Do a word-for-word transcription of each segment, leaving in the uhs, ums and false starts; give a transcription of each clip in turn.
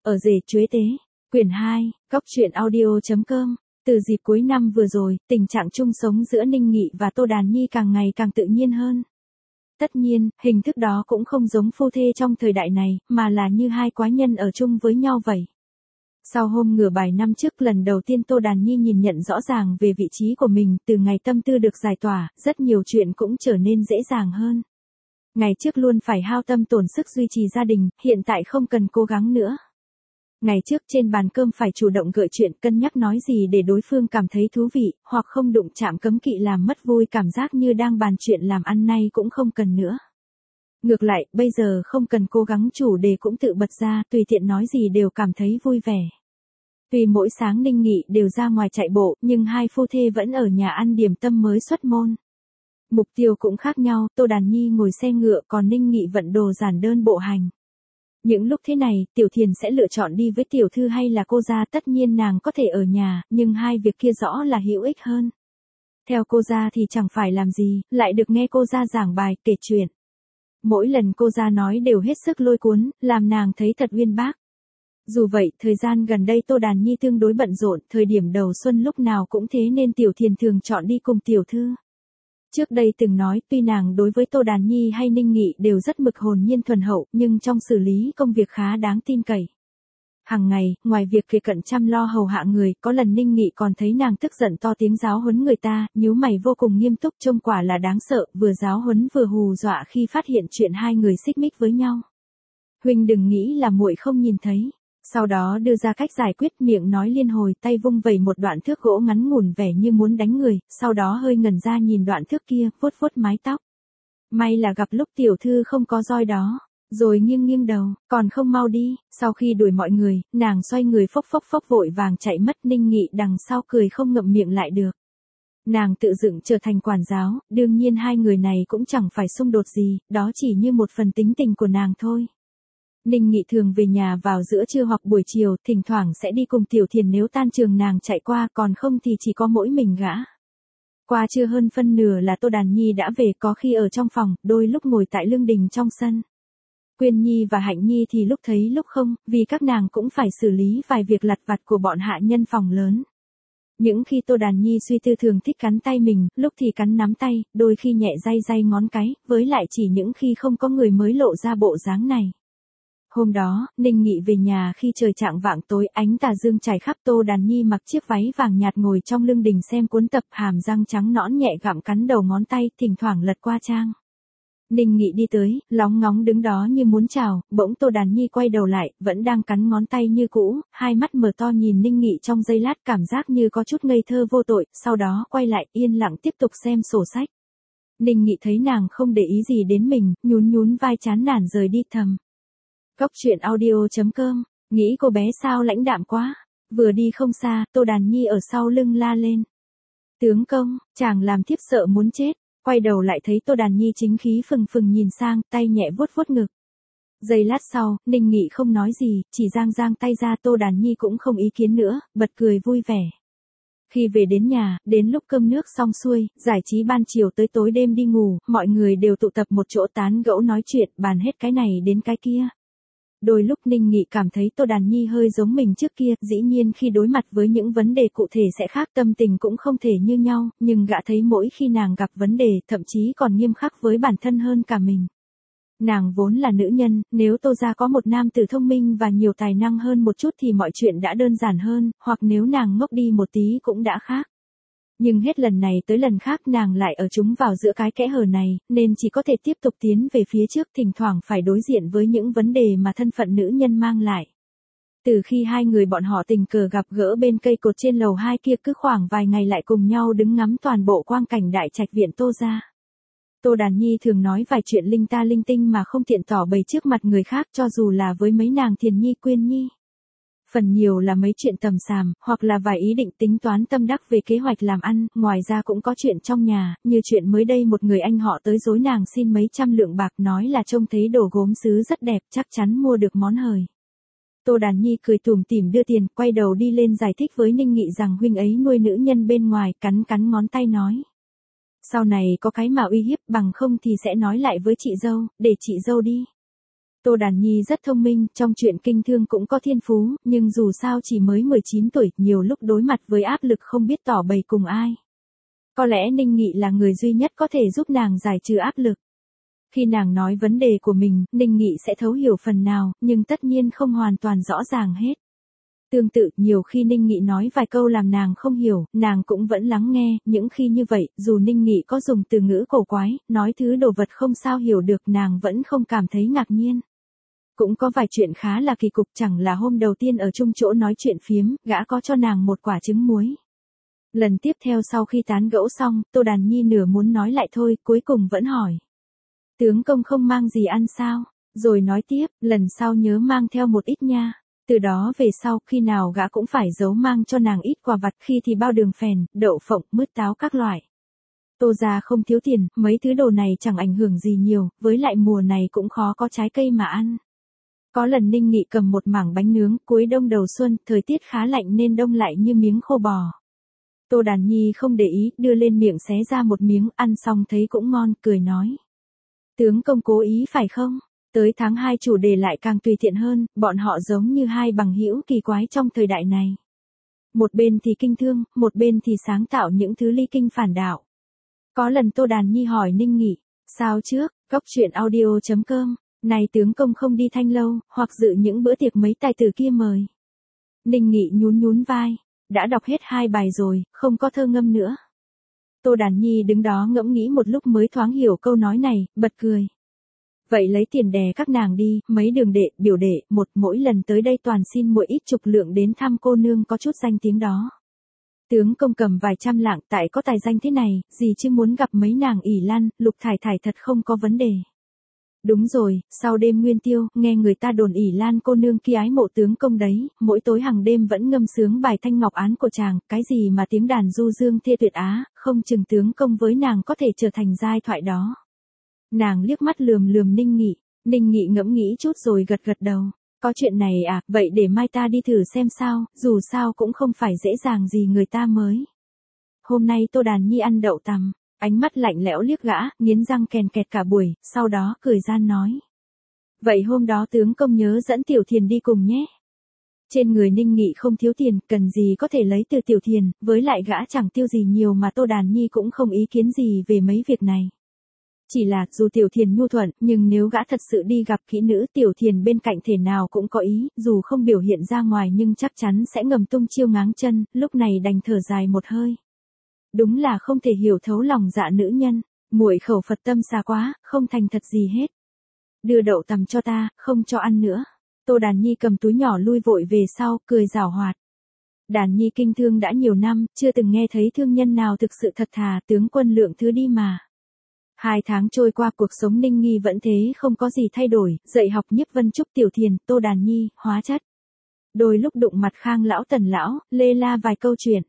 Ở rể chuế tế. Quyển hai, Góc truyện audio chấm com. Từ dịp cuối năm vừa rồi, tình trạng chung sống giữa Ninh Nghị và Tô Đàn Nhi càng ngày càng tự nhiên hơn. Tất nhiên, hình thức đó cũng không giống phu thê trong thời đại này, mà là như hai quái nhân ở chung với nhau vậy. Sau hôm ngửa bài năm trước, lần đầu tiên Tô Đàn Nhi nhìn nhận rõ ràng về vị trí của mình, từ ngày tâm tư được giải tỏa, rất nhiều chuyện cũng trở nên dễ dàng hơn. Ngày trước luôn phải hao tâm tổn sức duy trì gia đình, hiện tại không cần cố gắng nữa. Ngày trước trên bàn cơm phải chủ động gợi chuyện, cân nhắc nói gì để đối phương cảm thấy thú vị, hoặc không đụng chạm cấm kỵ làm mất vui, cảm giác như đang bàn chuyện làm ăn nay cũng không cần nữa. Ngược lại, bây giờ không cần cố gắng, chủ đề cũng tự bật ra, tùy tiện nói gì đều cảm thấy vui vẻ. Tuy mỗi sáng Ninh Nghị đều ra ngoài chạy bộ, nhưng hai phu thê vẫn ở nhà ăn điểm tâm mới xuất môn. Mục tiêu cũng khác nhau, Tô Đàn Nhi ngồi xe ngựa, còn Ninh Nghị vận đồ giản đơn bộ hành. Những lúc thế này, Tiểu Thiền sẽ lựa chọn đi với tiểu thư hay là cô gia, tất nhiên nàng có thể ở nhà, nhưng hai việc kia rõ là hữu ích hơn. Theo cô gia thì chẳng phải làm gì, lại được nghe cô gia giảng bài, kể chuyện. Mỗi lần cô gia nói đều hết sức lôi cuốn, làm nàng thấy thật uyên bác. Dù vậy, thời gian gần đây Tô Đàn Nhi tương đối bận rộn, thời điểm đầu xuân lúc nào cũng thế nên Tiểu Thiền thường chọn đi cùng tiểu thư. Trước đây từng nói, tuy nàng đối với Tô Đàn Nhi hay Ninh Nghị đều rất mực hồn nhiên thuần hậu, nhưng trong xử lý công việc khá đáng tin cậy. Hằng ngày, ngoài việc kề cận chăm lo hầu hạ người, có lần Ninh Nghị còn thấy nàng tức giận to tiếng giáo huấn người ta, nhíu mày vô cùng nghiêm túc, trông quả là đáng sợ, vừa giáo huấn vừa hù dọa khi phát hiện chuyện hai người xích mích với nhau. Huynh đừng nghĩ là muội không nhìn thấy. Sau đó đưa ra cách giải quyết, miệng nói liên hồi, tay vung vẩy một đoạn thước gỗ ngắn ngủn vẻ như muốn đánh người, sau đó hơi ngẩn ra nhìn đoạn thước kia, vuốt vuốt mái tóc. May là gặp lúc tiểu thư không có roi đó, rồi nghiêng nghiêng đầu, còn không mau đi. Sau khi đuổi mọi người, nàng xoay người phốc phốc phốc vội vàng chạy mất. Ninh Nghị đằng sau cười không ngậm miệng lại được. Nàng tự dựng trở thành quản giáo, đương nhiên hai người này cũng chẳng phải xung đột gì, đó chỉ như một phần tính tình của nàng thôi. Ninh Nghị thường về nhà vào giữa trưa hoặc buổi chiều, thỉnh thoảng sẽ đi cùng Tiểu Thiền nếu tan trường nàng chạy qua, còn không thì chỉ có mỗi mình gã. Qua trưa hơn phân nửa là Tô Đàn Nhi đã về, có khi ở trong phòng, đôi lúc ngồi tại lương đình trong sân. Quyên Nhi và Hạnh Nhi thì lúc thấy lúc không, vì các nàng cũng phải xử lý vài việc lặt vặt của bọn hạ nhân phòng lớn. Những khi Tô Đàn Nhi suy tư thường thích cắn tay mình, lúc thì cắn nắm tay, đôi khi nhẹ day day ngón cái, với lại chỉ những khi không có người mới lộ ra bộ dáng này. Hôm đó, Ninh Nghị về nhà khi trời chạng vạng tối, ánh tà dương trải khắp. Tô Đàn Nhi mặc chiếc váy vàng nhạt ngồi trong lưng đình xem cuốn tập, hàm răng trắng nõn nhẹ gặm cắn đầu ngón tay, thỉnh thoảng lật qua trang. Ninh Nghị đi tới, lóng ngóng đứng đó như muốn chào, bỗng Tô Đàn Nhi quay đầu lại, vẫn đang cắn ngón tay như cũ, hai mắt mở to nhìn Ninh Nghị trong giây lát, cảm giác như có chút ngây thơ vô tội, sau đó quay lại, yên lặng tiếp tục xem sổ sách. Ninh Nghị thấy nàng không để ý gì đến mình, nhún nhún vai chán nản rời đi thầm. Góc truyện audio chấm com, nghĩ cô bé sao lãnh đạm quá. Vừa đi không xa, Tô Đàn Nhi ở sau lưng la lên. Tướng công, chàng làm thiếp sợ muốn chết. Quay đầu lại thấy Tô Đàn Nhi chính khí phừng phừng nhìn sang, tay nhẹ vuốt vuốt ngực. Giây lát sau, Ninh Nghị không nói gì, chỉ giang giang tay ra. Tô Đàn Nhi cũng không ý kiến nữa, bật cười vui vẻ. Khi về đến nhà, đến lúc cơm nước xong xuôi, giải trí ban chiều tới tối đêm đi ngủ, mọi người đều tụ tập một chỗ tán gẫu nói chuyện, bàn hết cái này đến cái kia. Đôi lúc Ninh Nghị cảm thấy Tô Đàn Nhi hơi giống mình trước kia, dĩ nhiên khi đối mặt với những vấn đề cụ thể sẽ khác, tâm tình cũng không thể như nhau, nhưng gã thấy mỗi khi nàng gặp vấn đề, thậm chí còn nghiêm khắc với bản thân hơn cả mình. Nàng vốn là nữ nhân, nếu Tô gia có một nam tử thông minh và nhiều tài năng hơn một chút thì mọi chuyện đã đơn giản hơn, hoặc nếu nàng ngốc đi một tí cũng đã khác. Nhưng hết lần này tới lần khác nàng lại ở chúng vào giữa cái kẽ hở này, nên chỉ có thể tiếp tục tiến về phía trước, thỉnh thoảng phải đối diện với những vấn đề mà thân phận nữ nhân mang lại. Từ khi hai người bọn họ tình cờ gặp gỡ bên cây cột trên lầu hai kia, cứ khoảng vài ngày lại cùng nhau đứng ngắm toàn bộ quang cảnh đại trạch viện Tô gia. Tô Đàn Nhi thường nói vài chuyện linh ta linh tinh mà không tiện tỏ bày trước mặt người khác, cho dù là với mấy nàng Thiền Nhi, Quyên Nhi. Phần nhiều là mấy chuyện tầm xàm, hoặc là vài ý định tính toán tâm đắc về kế hoạch làm ăn, ngoài ra cũng có chuyện trong nhà, như chuyện mới đây một người anh họ tới dối nàng xin mấy trăm lượng bạc, nói là trông thấy đồ gốm sứ rất đẹp, chắc chắn mua được món hời. Tô Đàn Nhi cười tủm tỉm đưa tiền, quay đầu đi lên giải thích với Ninh Nghị rằng huynh ấy nuôi nữ nhân bên ngoài, cắn cắn ngón tay nói. Sau này có cái mà uy hiếp, bằng không thì sẽ nói lại với chị dâu, để chị dâu đi. Tô Đàn Nhi rất thông minh, trong chuyện kinh thương cũng có thiên phú, nhưng dù sao chỉ mới mười chín tuổi, nhiều lúc đối mặt với áp lực không biết tỏ bày cùng ai. Có lẽ Ninh Nghị là người duy nhất có thể giúp nàng giải trừ áp lực. Khi nàng nói vấn đề của mình, Ninh Nghị sẽ thấu hiểu phần nào, nhưng tất nhiên không hoàn toàn rõ ràng hết. Tương tự, nhiều khi Ninh Nghị nói vài câu làm nàng không hiểu, nàng cũng vẫn lắng nghe, những khi như vậy, dù Ninh Nghị có dùng từ ngữ cổ quái, nói thứ đồ vật không sao hiểu được, nàng vẫn không cảm thấy ngạc nhiên. Cũng có vài chuyện khá là kỳ cục, chẳng là hôm đầu tiên ở chung chỗ nói chuyện phiếm, gã có cho nàng một quả trứng muối. Lần tiếp theo sau khi tán gẫu xong, Tô Đàn Nhi nửa muốn nói lại thôi, cuối cùng vẫn hỏi. Tướng công không mang gì ăn sao? Rồi nói tiếp, lần sau nhớ mang theo một ít nha. Từ đó về sau, khi nào gã cũng phải giấu mang cho nàng ít quà vặt, khi thì bao đường phèn, đậu phộng, mứt táo các loại. Tô gia không thiếu tiền, mấy thứ đồ này chẳng ảnh hưởng gì nhiều, với lại mùa này cũng khó có trái cây mà ăn. Có lần Ninh Nghị cầm một mảng bánh nướng, cuối đông đầu xuân, thời tiết khá lạnh nên đông lại như miếng khô bò. Tô Đàn Nhi không để ý, đưa lên miệng xé ra một miếng, ăn xong thấy cũng ngon, cười nói. Tướng công cố ý phải không? Tới tháng hai chủ đề lại càng tùy tiện hơn, bọn họ giống như hai bằng hữu kỳ quái trong thời đại này. Một bên thì kinh thương, một bên thì sáng tạo những thứ ly kinh phản đạo. Có lần Tô Đàn Nhi hỏi Ninh Nghị, sao trước, góc chuyện audio chấm com, này tướng công không đi Thanh Lâu, hoặc dự những bữa tiệc mấy tài tử kia mời. Ninh Nghị nhún nhún vai, đã đọc hết hai bài rồi, không có thơ ngâm nữa. Tô Đàn Nhi đứng đó ngẫm nghĩ một lúc mới thoáng hiểu câu nói này, bật cười. Vậy lấy tiền đè các nàng đi, mấy đường đệ, biểu đệ, một mỗi lần tới đây toàn xin mỗi ít chục lượng đến thăm cô nương có chút danh tiếng đó. Tướng công cầm vài trăm lạng, tại có tài danh thế này, gì chứ muốn gặp mấy nàng ỷ lan, Lục Thải Thải thật không có vấn đề. Đúng rồi, sau đêm nguyên tiêu, nghe người ta đồn ỷ lan cô nương kia ái mộ tướng công đấy, mỗi tối hàng đêm vẫn ngâm sướng bài thanh ngọc án của chàng, cái gì mà tiếng đàn du dương thê tuyệt á, không chừng tướng công với nàng có thể trở thành giai thoại đó. Nàng liếc mắt lườm lườm Ninh Nghị, Ninh Nghị ngẫm nghĩ chút rồi gật gật đầu. Có chuyện này à, vậy để mai ta đi thử xem sao, dù sao cũng không phải dễ dàng gì người ta mới. Hôm nay Tô Đàn Nhi ăn đậu tằm, ánh mắt lạnh lẽo liếc gã, nghiến răng kèn kẹt cả buổi, sau đó cười gian nói. Vậy hôm đó tướng công nhớ dẫn Tiểu Thiền đi cùng nhé. Trên người Ninh Nghị không thiếu tiền, cần gì có thể lấy từ Tiểu Thiền, với lại gã chẳng tiêu gì nhiều mà Tô Đàn Nhi cũng không ý kiến gì về mấy việc này. Chỉ là, dù Tiểu Thiền nhu thuận, nhưng nếu gã thật sự đi gặp kỹ nữ Tiểu Thiền bên cạnh thể nào cũng có ý, dù không biểu hiện ra ngoài nhưng chắc chắn sẽ ngầm tung chiêu ngáng chân, lúc này đành thở dài một hơi. Đúng là không thể hiểu thấu lòng dạ nữ nhân, muội khẩu Phật tâm xa quá, không thành thật gì hết. Đưa đậu tằm cho ta, không cho ăn nữa. Tô Đàn Nhi cầm túi nhỏ lui vội về sau, cười giảo hoạt. Đàn Nhi kinh thương đã nhiều năm, chưa từng nghe thấy thương nhân nào thực sự thật thà, tướng quân lượng thứ đi mà. Hai tháng trôi qua cuộc sống Ninh Nghi vẫn thế không có gì thay đổi, dạy học Nhiếp Vân Trúc Tiểu Thiền, Tô Đàn Nhi, hóa chất. Đôi lúc đụng mặt Khang lão Tần lão, lê la vài câu chuyện.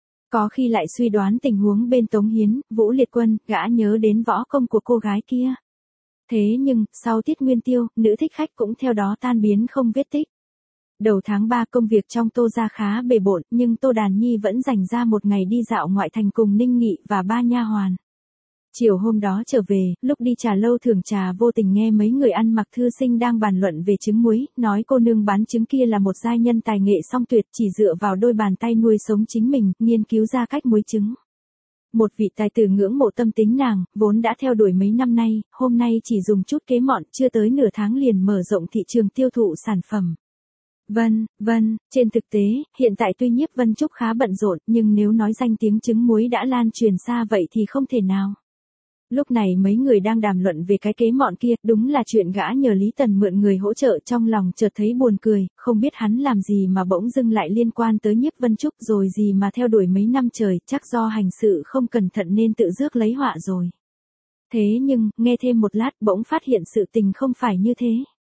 Có khi lại suy đoán tình huống bên Tống Hiến, Vũ Liệt Quân, gã nhớ đến võ công của cô gái kia. Thế nhưng, sau tiết nguyên tiêu, nữ thích khách cũng theo đó tan biến không vết tích. Đầu tháng ba công việc trong Tô gia khá bề bộn, nhưng Tô Đàn Nhi vẫn dành ra một ngày đi dạo ngoại thành cùng Ninh Nghị và ba nha hoàn. Chiều hôm đó trở về, lúc đi trà lâu thưởng trà vô tình nghe mấy người ăn mặc thư sinh đang bàn luận về trứng muối, nói cô nương bán trứng kia là một giai nhân tài nghệ song tuyệt, chỉ dựa vào đôi bàn tay nuôi sống chính mình, nghiên cứu ra cách muối trứng. Một vị tài tử ngưỡng mộ tâm tính nàng, vốn đã theo đuổi mấy năm nay, hôm nay chỉ dùng chút kế mọn, chưa tới nửa tháng liền mở rộng thị trường tiêu thụ sản phẩm. Vân, vân, trên thực tế, hiện tại tuy Nhiếp Vân Trúc khá bận rộn, nhưng nếu nói danh tiếng trứng muối đã lan truyền xa vậy thì không thể nào. Lúc này mấy người đang đàm luận về cái kế mọn kia, đúng là chuyện gã nhờ Lý Tần mượn người hỗ trợ, trong lòng chợt thấy buồn cười, không biết hắn làm gì mà bỗng dưng lại liên quan tới Nhiếp Vân Trúc rồi gì mà theo đuổi mấy năm trời, chắc do hành sự không cẩn thận nên tự rước lấy họa rồi. Thế nhưng, nghe thêm một lát bỗng phát hiện sự tình không phải như thế.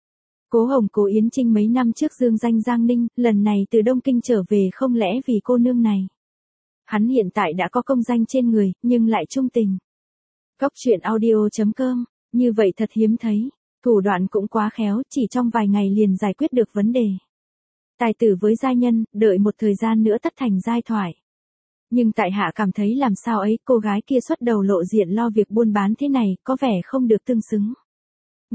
Cố Hồng Cố Yến Trinh mấy năm trước dương danh Giang Ninh, lần này từ Đông Kinh trở về không lẽ vì cô nương này. Hắn hiện tại đã có công danh trên người, nhưng lại trung tình. Góc chuyện audio chấm com, như vậy thật hiếm thấy, thủ đoạn cũng quá khéo, chỉ trong vài ngày liền giải quyết được vấn đề. Tài tử với giai nhân, đợi một thời gian nữa tất thành giai thoại. Nhưng tại hạ cảm thấy làm sao ấy, cô gái kia xuất đầu lộ diện lo việc buôn bán thế này, có vẻ không được tương xứng.